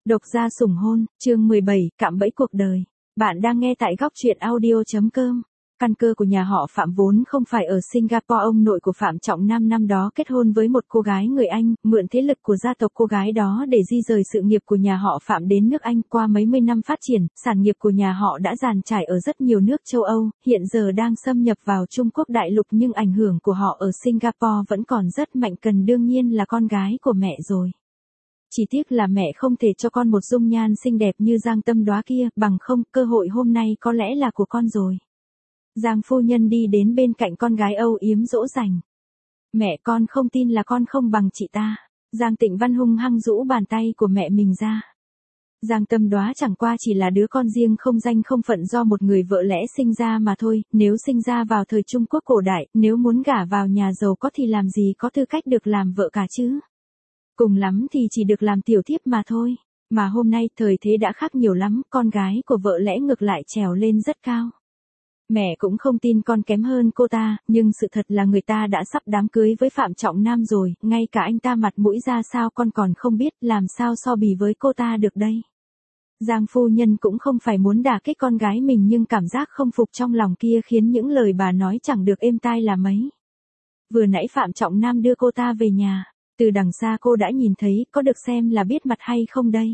Độc gia sủng hôn, chương 17, cạm bẫy cuộc đời. Bạn đang nghe tại góc truyện audio.com. Căn cơ của nhà họ Phạm vốn không phải ở Singapore. Ông nội của Phạm Trọng Nam năm đó kết hôn với một cô gái người Anh, mượn thế lực của gia tộc cô gái đó để di rời sự nghiệp của nhà họ Phạm đến nước Anh. Qua mấy mươi năm phát triển, sản nghiệp của nhà họ đã dàn trải ở rất nhiều nước châu Âu, hiện giờ đang xâm nhập vào Trung Quốc đại lục, nhưng ảnh hưởng của họ ở Singapore vẫn còn rất mạnh. Cần đương nhiên là con gái của mẹ rồi. Chỉ tiếc là mẹ không thể cho con một dung nhan xinh đẹp như Giang Tâm Đóa kia, bằng không, cơ hội hôm nay có lẽ là của con rồi. Giang phu nhân đi đến bên cạnh con gái âu yếm dỗ dành. Mẹ, con không tin là con không bằng chị ta. Giang Tịnh Văn hung hăng rũ bàn tay của mẹ mình ra. Giang Tâm Đóa chẳng qua chỉ là đứa con riêng không danh không phận do một người vợ lẽ sinh ra mà thôi. Nếu sinh ra vào thời Trung Quốc cổ đại, nếu muốn gả vào nhà giàu có thì làm gì có tư cách được làm vợ cả chứ. Cùng lắm thì chỉ được làm tiểu thiếp mà thôi. Mà hôm nay thời thế đã khác nhiều lắm, con gái của vợ lẽ ngược lại trèo lên rất cao. Mẹ cũng không tin con kém hơn cô ta, nhưng sự thật là người ta đã sắp đám cưới với Phạm Trọng Nam rồi, ngay cả anh ta mặt mũi ra sao con còn không biết, làm sao so bì với cô ta được đây. Giang phu nhân cũng không phải muốn đả kích con gái mình, nhưng cảm giác không phục trong lòng kia khiến những lời bà nói chẳng được êm tai là mấy. Vừa nãy Phạm Trọng Nam đưa cô ta về nhà. Từ đằng xa cô đã nhìn thấy, có được xem là biết mặt hay không đây?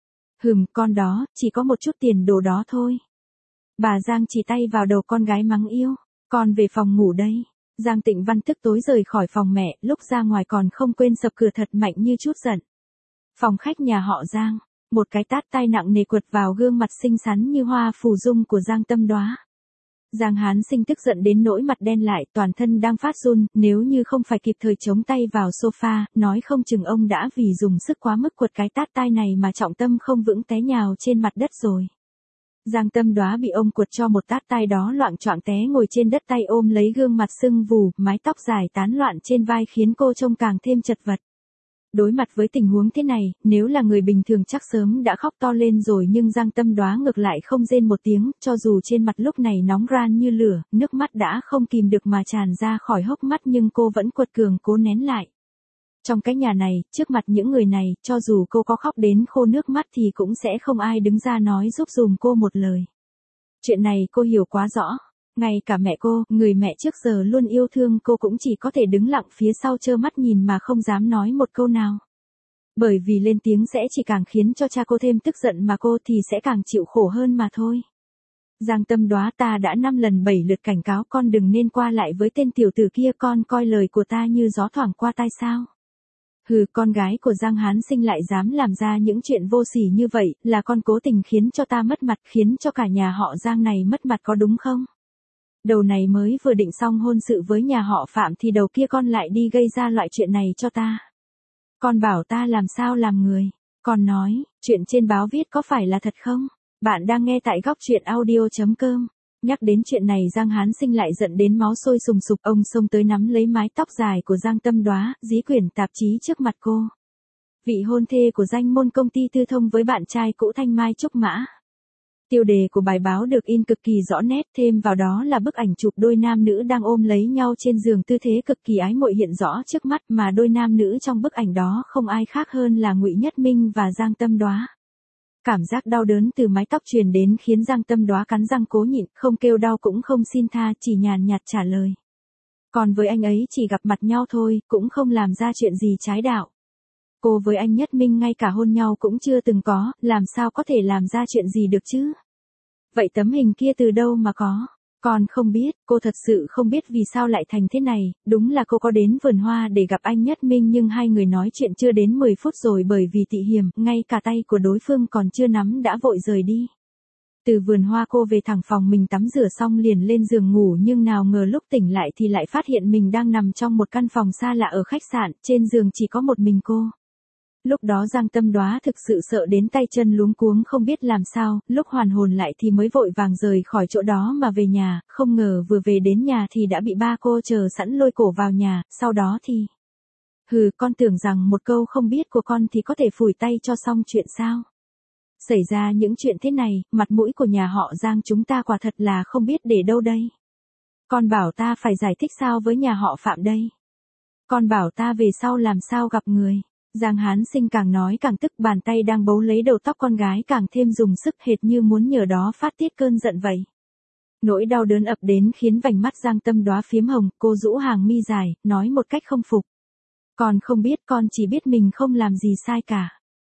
Con đó, chỉ có một chút tiền đồ đó thôi. Bà Giang chỉ tay vào đầu con gái mắng yêu. Con về phòng ngủ đây. Giang Tịnh Văn tức tối rời khỏi phòng mẹ, lúc ra ngoài còn không quên sập cửa thật mạnh như chút giận. Phòng khách nhà họ Giang, một cái tát tai nặng nề quật vào gương mặt xinh xắn như hoa phù dung của Giang Tâm Đóa. Giang Hán Sinh tức giận đến nỗi mặt đen lại, toàn thân đang phát run, nếu như không phải kịp thời chống tay vào sofa, nói không chừng ông đã vì dùng sức quá mức quật cái tát tai này mà trọng tâm không vững té nhào trên mặt đất rồi. Giang Tâm Đóa bị ông quật cho một tát tai đó loạng choạng té ngồi trên đất, tay ôm lấy gương mặt sưng vù, mái tóc dài tán loạn trên vai khiến cô trông càng thêm chật vật. Đối mặt với tình huống thế này, nếu là người bình thường chắc sớm đã khóc to lên rồi, nhưng Giang Tâm Đóa ngược lại không rên một tiếng, cho dù trên mặt lúc này nóng ran như lửa, nước mắt đã không kìm được mà tràn ra khỏi hốc mắt, nhưng cô vẫn quật cường cố nén lại. Trong cái nhà này, trước mặt những người này, cho dù cô có khóc đến khô nước mắt thì cũng sẽ không ai đứng ra nói giúp dùm cô một lời. Chuyện này cô hiểu quá rõ. Ngay cả mẹ cô, người mẹ trước giờ luôn yêu thương cô, cũng chỉ có thể đứng lặng phía sau trơ mắt nhìn mà không dám nói một câu nào. Bởi vì lên tiếng sẽ chỉ càng khiến cho cha cô thêm tức giận, mà cô thì sẽ càng chịu khổ hơn mà thôi. Giang Tâm Đóa, ta đã 5 lần 7 lượt cảnh cáo con đừng nên qua lại với tên tiểu tử kia, con coi lời của ta như gió thoảng qua tai sao? Con gái của Giang Hán Sinh lại dám làm ra những chuyện vô sỉ như vậy, là con cố tình khiến cho ta mất mặt, khiến cho cả nhà họ Giang này mất mặt có đúng không? Đầu này mới vừa định xong hôn sự với nhà họ Phạm thì đầu kia con lại đi gây ra loại chuyện này cho ta. Con bảo ta làm sao làm người. Con nói, chuyện trên báo viết có phải là thật không? Bạn đang nghe tại góc truyện audio.com. Nhắc đến chuyện này Giang Hán Sinh lại giận đến máu sôi sùng sục, ông xông tới nắm lấy mái tóc dài của Giang Tâm Đóa, dí quyển tạp chí trước mặt cô. Vị hôn thê của danh môn công ty tư thông với bạn trai cũ Thanh Mai Trúc Mã. Tiêu đề của bài báo được in cực kỳ rõ nét, thêm vào đó là bức ảnh chụp đôi nam nữ đang ôm lấy nhau trên giường, tư thế cực kỳ ái muội hiện rõ trước mắt, mà đôi nam nữ trong bức ảnh đó không ai khác hơn là Ngụy Nhất Minh và Giang Tâm Đóa. Cảm giác đau đớn từ mái tóc truyền đến khiến Giang Tâm Đóa cắn răng cố nhịn, không kêu đau cũng không xin tha, chỉ nhàn nhạt trả lời. Còn với anh ấy chỉ gặp mặt nhau thôi, cũng không làm ra chuyện gì trái đạo. Cô với anh Nhất Minh ngay cả hôn nhau cũng chưa từng có, làm sao có thể làm ra chuyện gì được chứ? Vậy tấm hình kia từ đâu mà có? Con không biết, cô thật sự không biết vì sao lại thành thế này. Đúng là cô có đến vườn hoa để gặp anh Nhất Minh, nhưng hai người nói chuyện chưa đến 10 phút rồi, bởi vì tị hiểm, ngay cả tay của đối phương còn chưa nắm đã vội rời đi. Từ vườn hoa cô về thẳng phòng mình tắm rửa xong liền lên giường ngủ, nhưng nào ngờ lúc tỉnh lại thì lại phát hiện mình đang nằm trong một căn phòng xa lạ ở khách sạn, trên giường chỉ có một mình cô. Lúc đó Giang Tâm Đóa thực sự sợ đến tay chân luống cuống không biết làm sao, lúc hoàn hồn lại thì mới vội vàng rời khỏi chỗ đó mà về nhà, không ngờ vừa về đến nhà thì đã bị ba cô chờ sẵn lôi cổ vào nhà, sau đó thì... con tưởng rằng một câu không biết của con thì có thể phủi tay cho xong chuyện sao? Xảy ra những chuyện thế này, mặt mũi của nhà họ Giang chúng ta quả thật là không biết để đâu đây. Con bảo ta phải giải thích sao với nhà họ Phạm đây? Con bảo ta về sau làm sao gặp người? Giang Hán Sinh càng nói càng tức, bàn tay đang bấu lấy đầu tóc con gái càng thêm dùng sức, hệt như muốn nhờ đó phát tiết cơn giận vậy. Nỗi đau đớn ập đến khiến vành mắt Giang Tâm Đóa phiếm hồng, cô rũ hàng mi dài, nói một cách không phục. Con không biết, con chỉ biết mình không làm gì sai cả.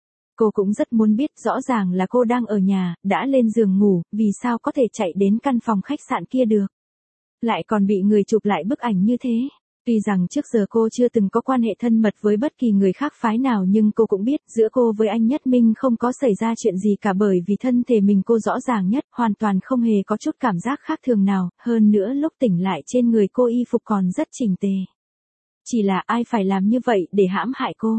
Cô cũng rất muốn biết, rõ ràng là cô đang ở nhà, đã lên giường ngủ, vì sao có thể chạy đến căn phòng khách sạn kia được. Lại còn bị người chụp lại bức ảnh như thế. Tuy rằng trước giờ cô chưa từng có quan hệ thân mật với bất kỳ người khác phái nào, nhưng cô cũng biết giữa cô với anh Nhất Minh không có xảy ra chuyện gì cả, bởi vì thân thể mình cô rõ ràng nhất, hoàn toàn không hề có chút cảm giác khác thường nào, hơn nữa lúc tỉnh lại trên người cô y phục còn rất chỉnh tề. Chỉ là ai phải làm như vậy để hãm hại cô?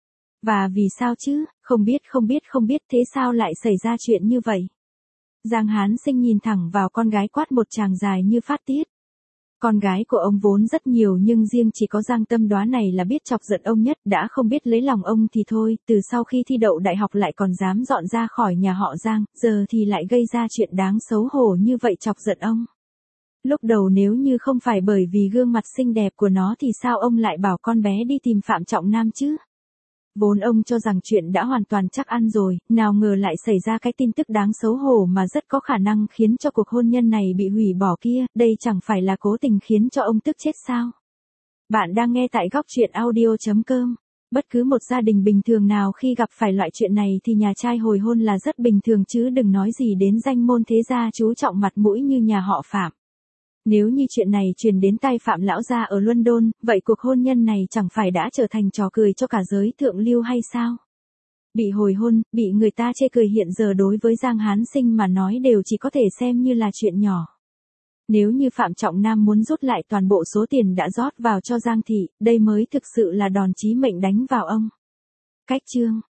Và vì sao chứ? Không biết, thế sao lại xảy ra chuyện như vậy? Giang Hán Sinh nhìn thẳng vào con gái, quát một tràng dài như phát tiết. Con gái của ông vốn rất nhiều, nhưng riêng chỉ có Giang Tâm Đóa này là biết chọc giận ông nhất, đã không biết lấy lòng ông thì thôi, từ sau khi thi đậu đại học lại còn dám dọn ra khỏi nhà họ Giang, giờ thì lại gây ra chuyện đáng xấu hổ như vậy chọc giận ông. Lúc đầu nếu như không phải bởi vì gương mặt xinh đẹp của nó thì sao ông lại bảo con bé đi tìm Phạm Trọng Nam chứ? Vốn ông cho rằng chuyện đã hoàn toàn chắc ăn rồi, nào ngờ lại xảy ra cái tin tức đáng xấu hổ mà rất có khả năng khiến cho cuộc hôn nhân này bị hủy bỏ kia, đây chẳng phải là cố tình khiến cho ông tức chết sao? Bạn đang nghe tại Góc Truyện Audio.com. Bất cứ một gia đình bình thường nào khi gặp phải loại chuyện này thì nhà trai hồi hôn là rất bình thường, chứ đừng nói gì đến danh môn thế gia chú trọng mặt mũi như nhà họ Phạm. Nếu như chuyện này truyền đến tai Phạm lão gia ở London, vậy cuộc hôn nhân này chẳng phải đã trở thành trò cười cho cả giới thượng lưu hay sao? Bị hồi hôn, bị người ta chê cười hiện giờ đối với Giang Hán Sinh mà nói đều chỉ có thể xem như là chuyện nhỏ. Nếu như Phạm Trọng Nam muốn rút lại toàn bộ số tiền đã rót vào cho Giang thị, đây mới thực sự là đòn chí mệnh đánh vào ông. Cách chương